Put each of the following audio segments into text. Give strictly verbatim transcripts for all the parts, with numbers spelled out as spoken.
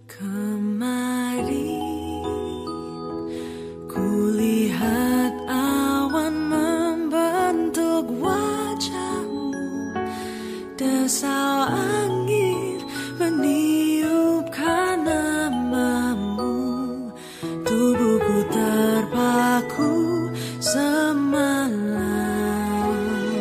Kemarin kulihat awan membentuk wajahmu, desau angin meniupkan namamu, tubuhku terpaku semalam.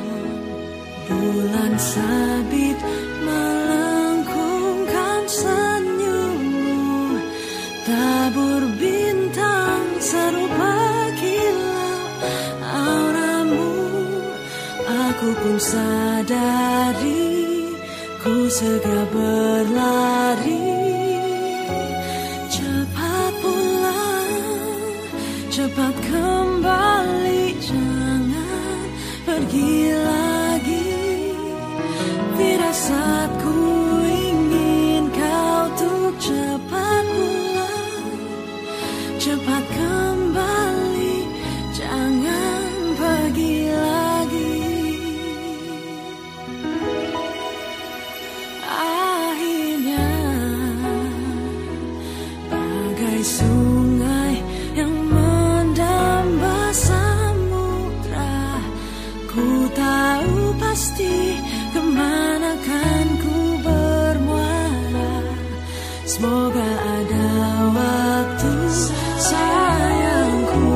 Bulan sabit melengkungkan senyummu, tabur bintang serupa kilau auramu. Aku pun sadari, ku segera berlari. Cepat pulang, cepat kembali, jangan pergi lagi. Firasatku ingin kau tuh cepat pulang, cepat kembali, jangan pergi lagi. Akhirnya bagai sungai yang mendamba samudra, ku tahu pasti kemana kan ku bermuara. Semoga ada waktu sayangku,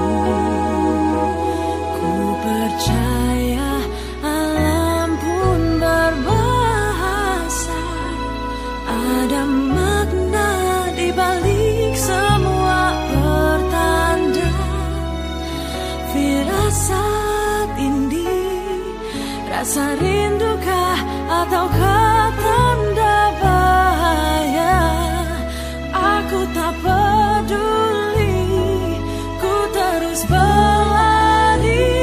ku percaya alam pun berbahasa. Ada makna di balik semua pertanda. Firasat ini rasa rindukah ataukah tanda bahaya? Aku tak peduli, ku terus berlari.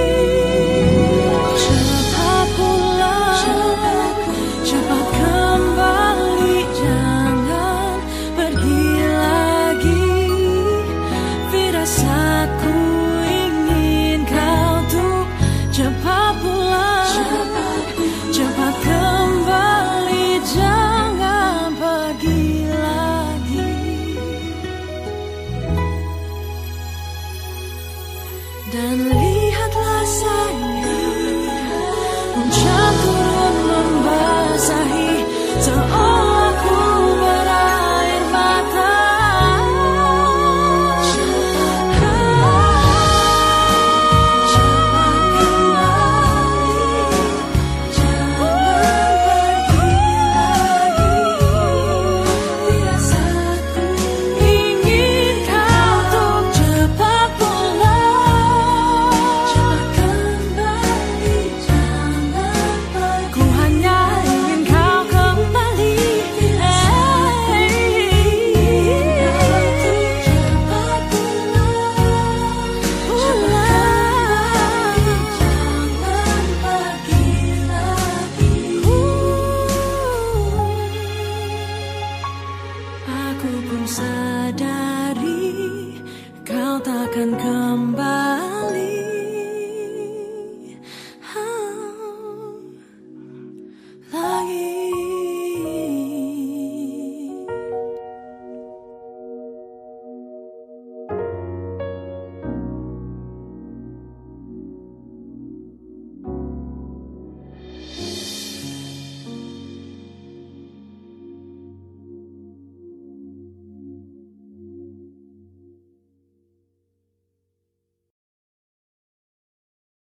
Cepat pulang, cepat kembali, jangan pergi lagi. Firasatku ingin kau tuh cepat pulang, cepat kembali, jangan pergi lagi. Dan lihatlah sayang, hujan turun membasahi seolah ku berair mata. Aku pun sadari kau takkan kembali.